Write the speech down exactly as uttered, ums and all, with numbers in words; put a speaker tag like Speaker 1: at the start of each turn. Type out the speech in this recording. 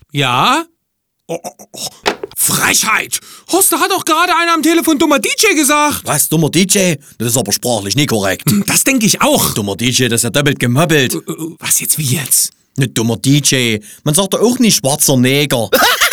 Speaker 1: Ja? Oh, oh, oh. Frechheit! Horst, da hat doch gerade einer am Telefon dummer D J gesagt.
Speaker 2: Was, dummer D J? Das ist aber sprachlich nicht korrekt.
Speaker 1: Das denke ich auch.
Speaker 2: Dummer D J, das ist ja doppelt gemoppelt.
Speaker 1: Was jetzt, wie jetzt?
Speaker 2: Ne, dummer D J. Man sagt doch auch nicht schwarzer Neger.